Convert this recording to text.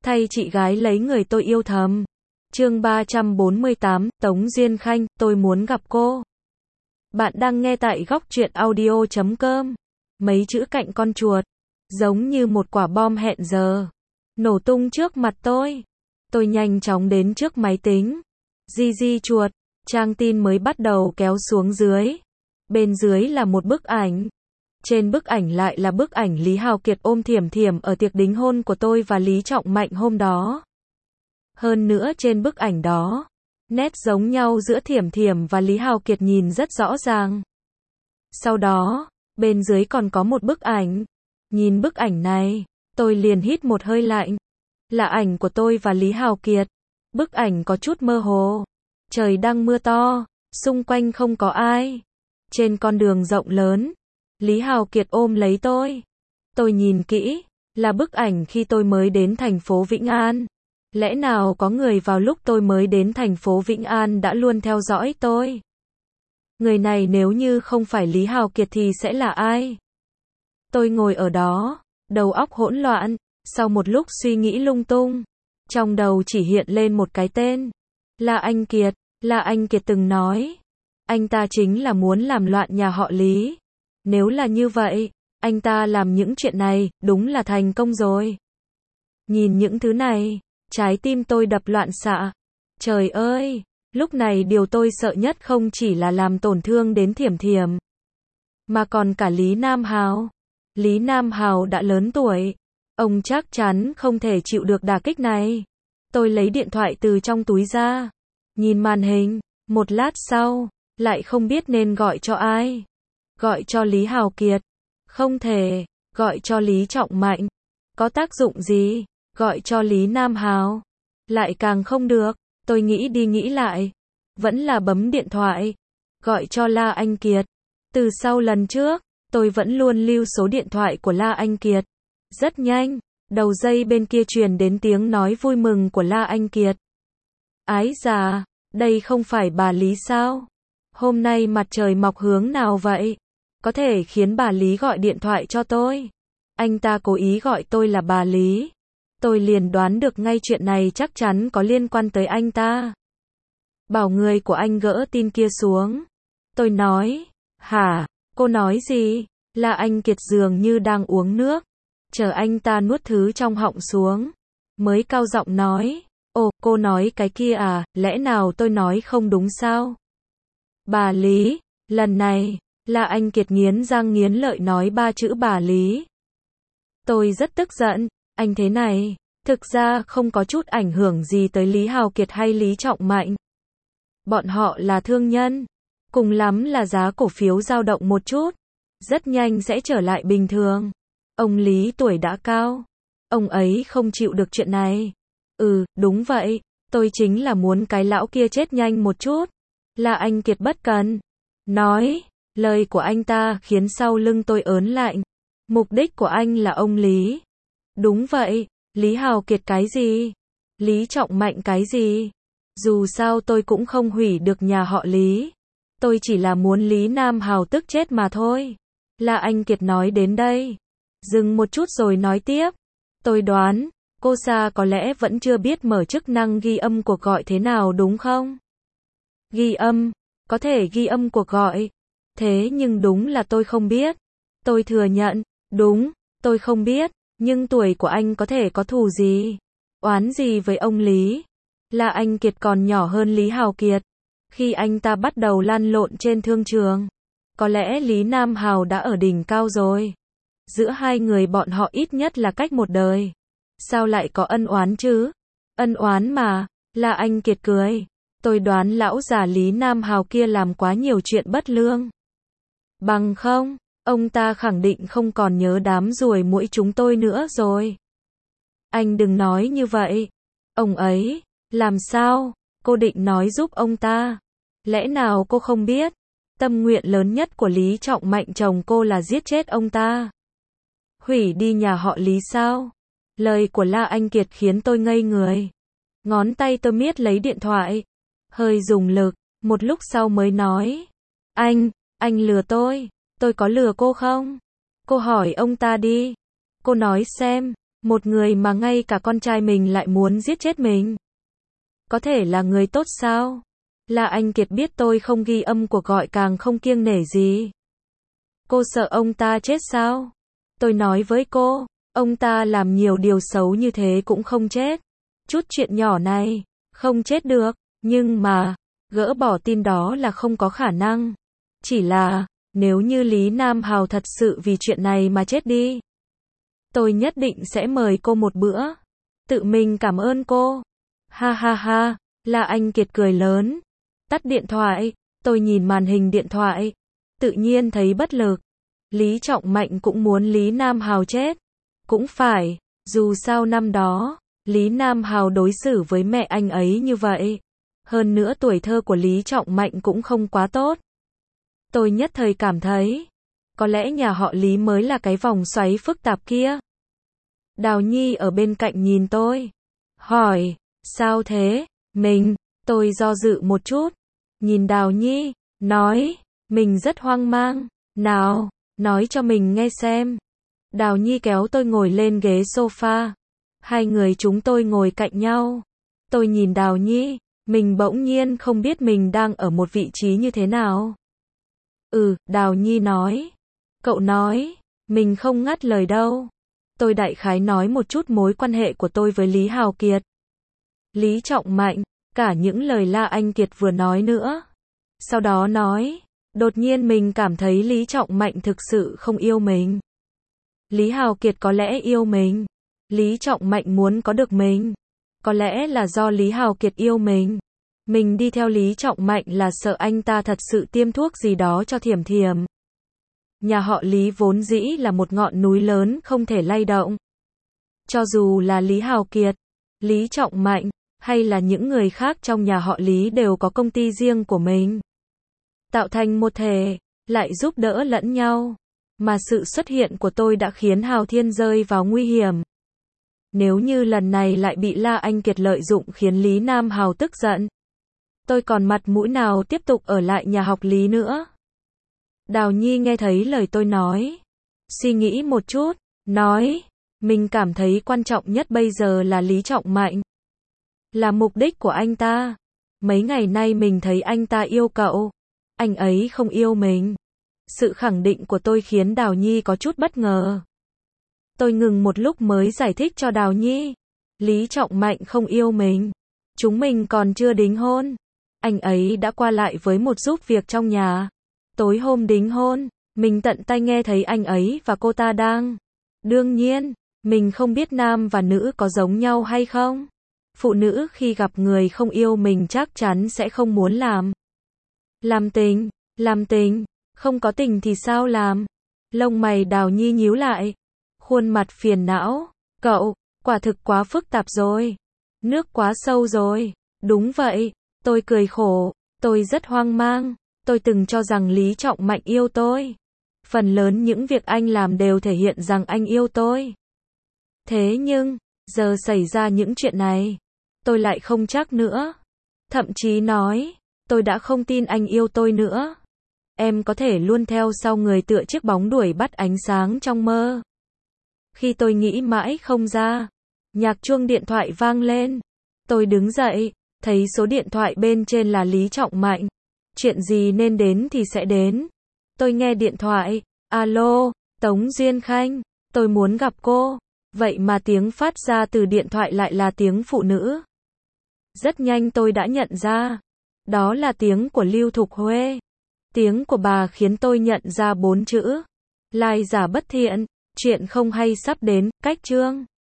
thay chị gái lấy người tôi yêu thầm. Chương 348, Tống Duyên Khanh, tôi muốn gặp cô. Bạn đang nghe tại góc truyện audio.com. Mấy chữ cạnh con chuột, giống như một quả bom hẹn giờ, nổ tung trước mặt tôi. Tôi nhanh chóng đến trước máy tính. Di chuột, trang tin mới bắt đầu kéo xuống dưới. Bên dưới là một bức ảnh. Trên bức ảnh lại là bức ảnh Lý Hào Kiệt ôm Thiểm Thiểm ở tiệc đính hôn của tôi và Lý Trọng Mạnh hôm đó. Hơn nữa trên bức ảnh đó, nét giống nhau giữa Thiểm Thiểm và Lý Hào Kiệt nhìn rất rõ ràng. Sau đó, bên dưới còn có một bức ảnh. Nhìn bức ảnh này, tôi liền hít một hơi lạnh. Là ảnh của tôi và Lý Hào Kiệt. Bức ảnh có chút mơ hồ. Trời đang mưa to, xung quanh không có ai. Trên con đường rộng lớn, Lý Hào Kiệt ôm lấy tôi. Tôi nhìn kỹ, là bức ảnh khi tôi mới đến thành phố Vĩnh An. Lẽ nào có người vào lúc tôi mới đến thành phố Vĩnh An đã luôn theo dõi tôi? Người này nếu như không phải Lý Hào Kiệt thì sẽ là ai? Tôi ngồi ở đó, đầu óc hỗn loạn, sau một lúc suy nghĩ lung tung, trong đầu chỉ hiện lên một cái tên. La Anh Kiệt. La Anh Kiệt từng nói, anh ta chính là muốn làm loạn nhà họ Lý. Nếu là như vậy, anh ta làm những chuyện này, đúng là thành công rồi. Nhìn những thứ này, trái tim tôi đập loạn xạ. Trời ơi, lúc này điều tôi sợ nhất không chỉ là làm tổn thương đến Thiểm Thiểm, mà còn cả Lý Nam Hào. Lý Nam Hào đã lớn tuổi, ông chắc chắn không thể chịu được đả kích này. Tôi lấy điện thoại từ trong túi ra, nhìn màn hình, một lát sau, lại không biết nên gọi cho ai. Gọi cho Lý Hào Kiệt, không thể. Gọi cho Lý Trọng Mạnh, có tác dụng gì? Gọi cho Lý Nam Hào, lại càng không được. Tôi nghĩ đi nghĩ lại, vẫn là bấm điện thoại, gọi cho La Anh Kiệt. Từ sau lần trước, tôi vẫn luôn lưu số điện thoại của La Anh Kiệt. Rất nhanh, đầu dây bên kia truyền đến tiếng nói vui mừng của La Anh Kiệt. Ái già, đây không phải bà Lý sao? Hôm nay mặt trời mọc hướng nào vậy? Có thể khiến bà Lý gọi điện thoại cho tôi. Anh ta cố ý gọi tôi là bà Lý. Tôi liền đoán được ngay chuyện này chắc chắn có liên quan tới anh ta. Bảo người của anh gỡ tin kia xuống. Tôi nói, hả, cô nói gì? La Anh Kiệt dường như đang uống nước. Chờ anh ta nuốt thứ trong họng xuống, mới cao giọng nói, ồ, cô nói cái kia à, lẽ nào tôi nói không đúng sao? Bà Lý, lần này, La Anh Kiệt nghiến răng nghiến lợi nói 3 chữ bà Lý. Tôi rất tức giận, anh thế này, thực ra không có chút ảnh hưởng gì tới Lý Hào Kiệt hay Lý Trọng Mạnh. Bọn họ là thương nhân, cùng lắm là giá cổ phiếu dao động một chút, rất nhanh sẽ trở lại bình thường. Ông Lý tuổi đã cao, ông ấy không chịu được chuyện này. Đúng vậy, tôi chính là muốn cái lão kia chết nhanh một chút. La Anh Kiệt bất cần nói, lời của anh ta khiến sau lưng tôi ớn lạnh. Mục đích của anh là ông Lý. Đúng vậy, Lý Hào Kiệt cái gì? Lý Trọng Mạnh cái gì? Dù sao tôi cũng không hủy được nhà họ Lý. Tôi chỉ là muốn Lý Nam Hào tức chết mà thôi. La Anh Kiệt nói đến đây, dừng một chút rồi nói tiếp. Tôi đoán, cô Sa có lẽ vẫn chưa biết mở chức năng ghi âm cuộc gọi thế nào đúng không? Ghi âm, có thể ghi âm cuộc gọi. Thế nhưng đúng là tôi không biết. Tôi thừa nhận, đúng, tôi không biết, nhưng tuổi của anh có thể có thù gì? Oán gì với ông Lý? La Anh Kiệt còn nhỏ hơn Lý Hào Kiệt. Khi anh ta bắt đầu lăn lộn trên thương trường, có lẽ Lý Nam Hào đã ở đỉnh cao rồi. Giữa hai người bọn họ ít nhất là cách một đời. Sao lại có ân oán chứ? Ân oán mà, La Anh Kiệt cười. Tôi đoán lão già Lý Nam Hào kia làm quá nhiều chuyện bất lương. Bằng không, ông ta khẳng định không còn nhớ đám ruồi muỗi chúng tôi nữa rồi. Anh đừng nói như vậy. Ông ấy, làm sao? Cô định nói giúp ông ta. Lẽ nào cô không biết? Tâm nguyện lớn nhất của Lý Trọng Mạnh chồng cô là giết chết ông ta. Hủy đi nhà họ Lý sao? Lời của La Anh Kiệt khiến tôi ngây người. Ngón tay tôi miết lấy điện thoại, hơi dùng lực, một lúc sau mới nói. Anh lừa tôi có lừa cô không? Cô hỏi ông ta đi. Cô nói xem, Một người mà ngay cả con trai mình lại muốn giết chết mình. Có thể là người tốt sao? La Anh Kiệt biết tôi không ghi âm cuộc gọi càng không kiêng nể gì. Cô sợ ông ta chết sao? Tôi nói với cô, ông ta làm nhiều điều xấu như thế cũng không chết. Chút chuyện nhỏ này, không chết được, nhưng mà, gỡ bỏ tin đó là không có khả năng. Chỉ là, nếu như Lý Nam Hào thật sự vì chuyện này mà chết đi, tôi nhất định sẽ mời cô một bữa. Tự mình cảm ơn cô. Ha ha ha, La Anh Kiệt cười lớn. Tắt điện thoại, tôi nhìn màn hình điện thoại. Tự nhiên thấy bất lực. Lý Trọng Mạnh cũng muốn Lý Nam Hào chết. Cũng phải, dù sao năm đó, Lý Nam Hào đối xử với mẹ anh ấy như vậy. Hơn nữa tuổi thơ của Lý Trọng Mạnh cũng không quá tốt. Tôi nhất thời cảm thấy, có lẽ nhà họ Lý mới là cái vòng xoáy phức tạp kia. Đào Nhi ở bên cạnh nhìn tôi. Hỏi, sao thế? Tôi do dự một chút. Nhìn Đào Nhi, nói, mình rất hoang mang. Nào, nói cho mình nghe xem. Đào Nhi kéo tôi ngồi lên ghế sofa. Hai người chúng tôi ngồi cạnh nhau. Tôi nhìn Đào Nhi, mình bỗng nhiên không biết mình đang ở một vị trí như thế nào. Đào Nhi nói. Cậu nói, mình không ngắt lời đâu. Tôi đại khái nói một chút mối quan hệ của tôi với Lý Hào Kiệt. Lý Trọng Mạnh, cả những lời La Anh Kiệt vừa nói nữa. Sau đó nói, đột nhiên mình cảm thấy Lý Trọng Mạnh thực sự không yêu mình. Lý Hào Kiệt có lẽ yêu mình. Lý Trọng Mạnh muốn có được mình. Có lẽ là do Lý Hào Kiệt yêu mình. Mình đi theo Lý Trọng Mạnh là sợ anh ta thật sự tiêm thuốc gì đó cho Thiểm Thiểm. Nhà họ Lý vốn dĩ là một ngọn núi lớn không thể lay động. Cho dù là Lý Hào Kiệt, Lý Trọng Mạnh, hay là những người khác trong nhà họ Lý đều có công ty riêng của mình. Tạo thành một thể, lại giúp đỡ lẫn nhau. Mà sự xuất hiện của tôi đã khiến Hào Thiên rơi vào nguy hiểm. Nếu như lần này lại bị La Anh Kiệt lợi dụng khiến Lý Nam Hào tức giận, tôi còn mặt mũi nào tiếp tục ở lại nhà học Lý nữa. Đào Nhi nghe thấy lời tôi nói, suy nghĩ một chút, nói, mình cảm thấy quan trọng nhất bây giờ là Lý Trọng Mạnh. Là mục đích của anh ta. Mấy ngày nay mình thấy anh ta yêu cậu, anh ấy không yêu mình. Sự khẳng định của tôi khiến Đào Nhi có chút bất ngờ. Tôi ngừng một lúc mới giải thích cho Đào Nhi. Lý Trọng Mạnh không yêu mình. Chúng mình còn chưa đính hôn. Anh ấy đã qua lại với một giúp việc trong nhà. Tối hôm đính hôn, mình tận tai nghe thấy anh ấy và cô ta đang. Đương nhiên, mình không biết nam và nữ có giống nhau hay không. Phụ nữ khi gặp người không yêu mình chắc chắn sẽ không muốn làm. Làm tình, không có tình thì sao làm? Lông mày Đào Nhi nhíu lại. Khuôn mặt phiền não. Cậu, quả thực quá phức tạp rồi. Nước quá sâu rồi. Đúng vậy, tôi cười khổ. Tôi rất hoang mang. Tôi từng cho rằng Lý Trọng Mạnh yêu tôi. Phần lớn những việc anh làm đều thể hiện rằng anh yêu tôi. Thế nhưng, giờ xảy ra những chuyện này, tôi lại không chắc nữa. Thậm chí nói, tôi đã không tin anh yêu tôi nữa. Em có thể luôn theo sau người tựa chiếc bóng đuổi bắt ánh sáng trong mơ. Khi tôi nghĩ mãi không ra, nhạc chuông điện thoại vang lên. Tôi đứng dậy, thấy số điện thoại bên trên là Lý Trọng Mạnh. Chuyện gì nên đến thì sẽ đến. Tôi nghe điện thoại. Alo, Tống Duyên Khanh, tôi muốn gặp cô. Vậy mà tiếng phát ra từ điện thoại lại là tiếng phụ nữ. Rất nhanh tôi đã nhận ra. Đó là tiếng của Lưu Thục Huê. Tiếng của bà khiến tôi nhận ra 4 chữ. Lai giả bất thiện, chuyện không hay sắp đến, cách chương.